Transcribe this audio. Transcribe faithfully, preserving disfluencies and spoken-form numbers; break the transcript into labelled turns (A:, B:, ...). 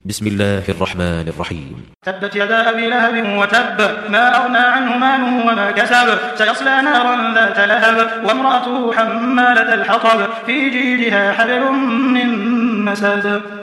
A: بسم الله الرحمن الرحيم.
B: تبت يدا أبي لهب وتب، ما أغنى عنه ماله وما كسب، سيصلى نارا ذات لهب، وامرأته حمالة الحطب، في جيدها حبل من مسد.